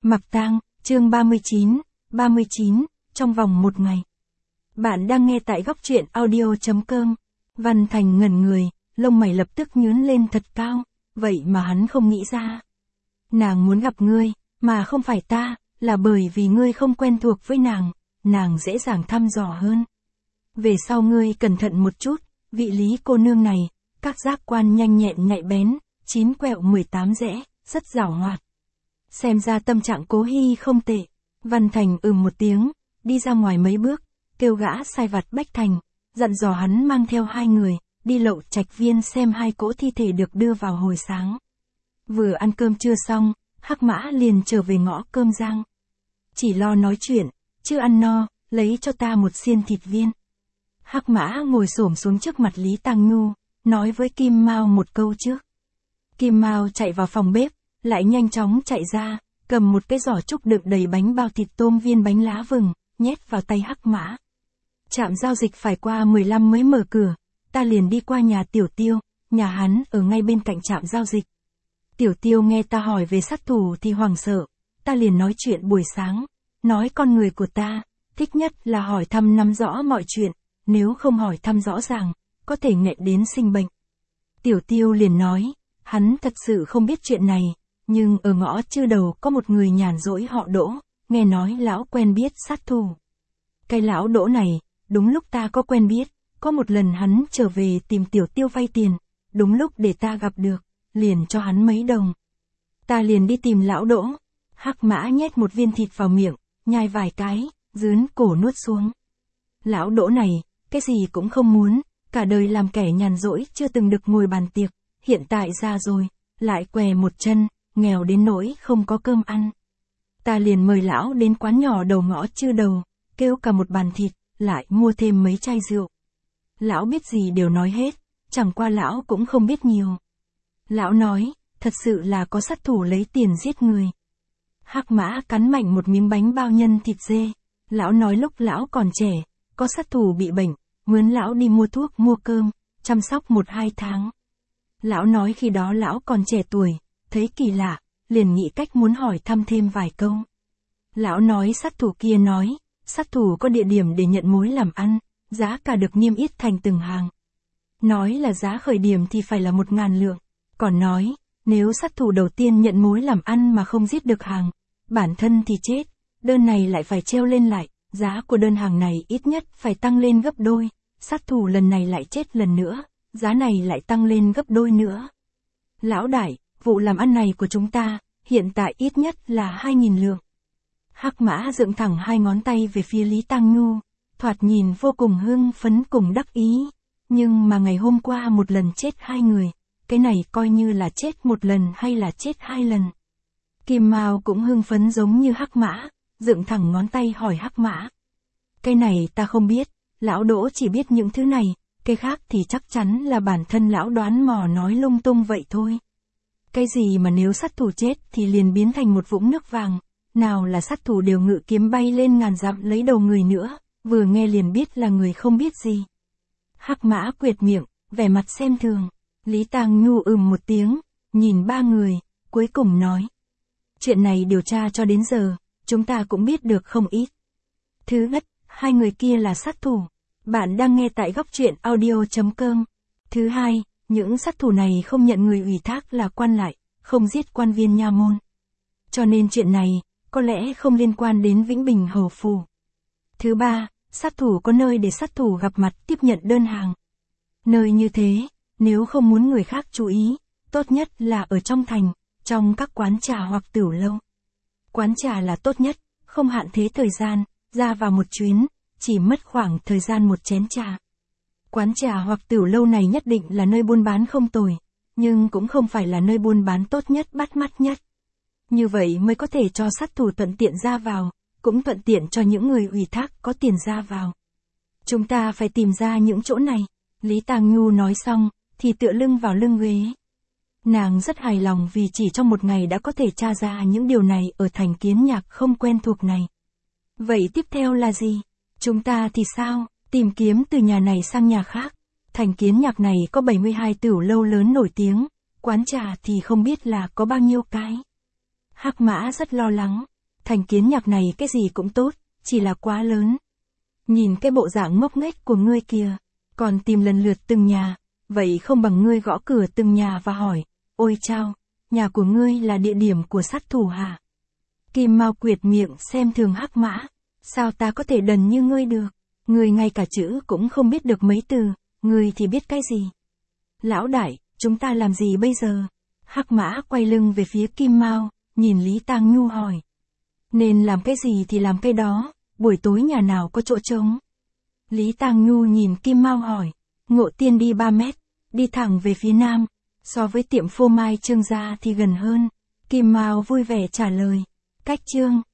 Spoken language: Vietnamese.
Mặc tang, chương 39, trong vòng một ngày. Bạn đang nghe tại góc truyện audio.com. Văn Thành ngẩn người, lông mày lập tức nhướng lên thật cao, vậy mà hắn không nghĩ ra. Nàng muốn gặp ngươi, mà không phải ta, là bởi vì ngươi không quen thuộc với nàng dễ dàng thăm dò hơn. Về sau ngươi cẩn thận một chút, vị Lý cô nương này, các giác quan nhanh nhẹn nhạy bén, 9 quẹo 18 rẽ, rất giảo hoạt. Xem ra tâm trạng Cố Hi không tệ. Văn Thành một tiếng, đi ra ngoài mấy bước, kêu gã sai vặt Bách Thành, dặn dò hắn mang theo 2 người, đi Lậu Trạch Viên xem 2 cỗ thi thể được đưa vào hồi sáng. Vừa ăn cơm trưa xong, Hắc Mã liền trở về ngõ Cơm Giang. Chỉ lo nói chuyện, chưa ăn no, lấy cho ta một xiên thịt viên. Hắc Mã ngồi xổm xuống trước mặt Lý Tang Nhu, nói với Kim Mao một câu trước. Kim Mao chạy vào phòng bếp, lại nhanh chóng chạy ra, cầm một cái giỏ trúc đựng đầy bánh bao thịt tôm viên bánh lá vừng, nhét vào tay Hắc Mã. Trạm giao dịch phải qua 15 mới mở cửa, ta liền đi qua nhà Tiểu Tiêu, nhà hắn ở ngay bên cạnh trạm giao dịch. Tiểu Tiêu nghe ta hỏi về sát thủ thì hoảng sợ, ta liền nói chuyện buổi sáng, nói con người của ta, thích nhất là hỏi thăm nắm rõ mọi chuyện, nếu không hỏi thăm rõ ràng, có thể nghẹn đến sinh bệnh. Tiểu Tiêu liền nói, hắn thật sự không biết chuyện này, nhưng ở ngõ Chư Đầu có một người nhàn rỗi họ Đỗ, nghe nói lão quen biết sát thủ. Cái lão Đỗ này, đúng lúc ta có quen biết, có một lần hắn trở về tìm Tiểu Tiêu vay tiền, đúng lúc để ta gặp được, liền cho hắn mấy đồng. Ta liền đi tìm lão Đỗ, Hắc Mã nhét một viên thịt vào miệng, nhai vài cái, dướn cổ nuốt xuống. Lão Đỗ này, cái gì cũng không muốn, cả đời làm kẻ nhàn rỗi chưa từng được ngồi bàn tiệc, hiện tại ra rồi, lại què một chân, nghèo đến nỗi không có cơm ăn. Ta liền mời lão đến quán nhỏ đầu ngõ Chư Đầu, kêu cả một bàn thịt, lại mua thêm mấy chai rượu. Lão biết gì đều nói hết, chẳng qua lão cũng không biết nhiều. Lão nói, thật sự là có sát thủ lấy tiền giết người. Hắc Mã cắn mạnh một miếng bánh bao nhân thịt dê. Lão nói lúc lão còn trẻ, có sát thủ bị bệnh, mướn lão đi mua thuốc mua cơm, chăm sóc 1-2 tháng. Lão nói khi đó lão còn trẻ tuổi, thấy kỳ lạ, liền nghĩ cách muốn hỏi thăm thêm vài câu. Lão nói sát thủ kia nói, sát thủ có địa điểm để nhận mối làm ăn, giá cả được niêm yết thành từng hàng. Nói là giá khởi điểm thì phải là 1.000 lượng, còn nói, nếu sát thủ đầu tiên nhận mối làm ăn mà không giết được hàng, bản thân thì chết, đơn này lại phải treo lên lại, giá của đơn hàng này ít nhất phải tăng lên gấp đôi, sát thủ lần này lại chết lần nữa, giá này lại tăng lên gấp đôi nữa. Lão đại, vụ làm ăn này của chúng ta, hiện tại ít nhất là 2.000 lượng. Hắc Mã dựng thẳng 2 ngón tay về phía Lý Tang Nhu, thoạt nhìn vô cùng hưng phấn cùng đắc ý, nhưng mà ngày hôm qua một lần chết 2 người, cái này coi như là chết 1 lần hay là chết 2 lần. Kim Mao cũng hưng phấn giống như Hắc Mã, dựng thẳng ngón tay hỏi Hắc Mã. Cái này ta không biết, lão Đỗ chỉ biết những thứ này, cái khác thì chắc chắn là bản thân lão đoán mò nói lung tung vậy thôi. Cái gì mà nếu sát thủ chết thì liền biến thành một vũng nước vàng, nào là sát thủ đều ngự kiếm bay lên ngàn dặm lấy đầu người nữa, vừa nghe liền biết là người không biết gì. Hắc Mã quệt miệng, vẻ mặt xem thường. Lý Tang Nhu một tiếng, nhìn 3 người, cuối cùng nói. Chuyện này điều tra cho đến giờ, chúng ta cũng biết được không ít. Thứ nhất, 2 người kia là sát thủ. Bạn đang nghe tại góc truyện audio.com. Thứ hai, những sát thủ này không nhận người ủy thác là quan lại, không giết quan viên nha môn. Cho nên chuyện này, có lẽ không liên quan đến Vĩnh Bình Hầu Phủ. Thứ ba, sát thủ có nơi để sát thủ gặp mặt tiếp nhận đơn hàng. Nơi như thế, nếu không muốn người khác chú ý, tốt nhất là ở trong thành, trong các quán trà hoặc tửu lâu. Quán trà là tốt nhất, không hạn thế thời gian, ra vào một chuyến, chỉ mất khoảng thời gian 1 chén trà. Quán trà hoặc tửu lâu này nhất định là nơi buôn bán không tồi, nhưng cũng không phải là nơi buôn bán tốt nhất bắt mắt nhất. Như vậy mới có thể cho sát thủ thuận tiện ra vào, cũng thuận tiện cho những người ủy thác có tiền ra vào. Chúng ta phải tìm ra những chỗ này. Lý Tang Nhu nói xong, thì tựa lưng vào lưng ghế. Nàng rất hài lòng vì chỉ trong 1 ngày đã có thể tra ra những điều này ở thành Kiến Nhạc không quen thuộc này. Vậy tiếp theo là gì? Chúng ta thì sao? Tìm kiếm từ nhà này sang nhà khác. Thành Kiến Nhạc này có 72 tửu lâu lớn nổi tiếng, quán trà thì không biết là có bao nhiêu cái. Hắc Mã rất lo lắng, Thành Kiến nhạc này cái gì cũng tốt, chỉ là quá lớn. Nhìn cái bộ dạng ngốc nghếch của ngươi kìa, còn tìm lần lượt từng nhà, vậy không bằng ngươi gõ cửa từng nhà và hỏi, ôi chao, nhà của ngươi là địa điểm của sát thủ hả? Kim Mao quyệt miệng xem thường Hắc Mã, sao ta có thể đần như ngươi được, ngươi ngay cả chữ cũng không biết được mấy từ, ngươi thì biết cái gì? Lão đại, chúng ta làm gì bây giờ? Hắc Mã quay lưng về phía Kim Mao, nhìn Lý Tang Nhu hỏi. Nên làm cái gì thì làm cái đó, buổi tối nhà nào có chỗ trống? Lý Tang Nhu nhìn Kim Mao hỏi. Ngộ Tiên đi 3 mét, đi thẳng về phía nam, so với tiệm phô mai Trương gia thì gần hơn. Kim Mao vui vẻ trả lời. Cách Trương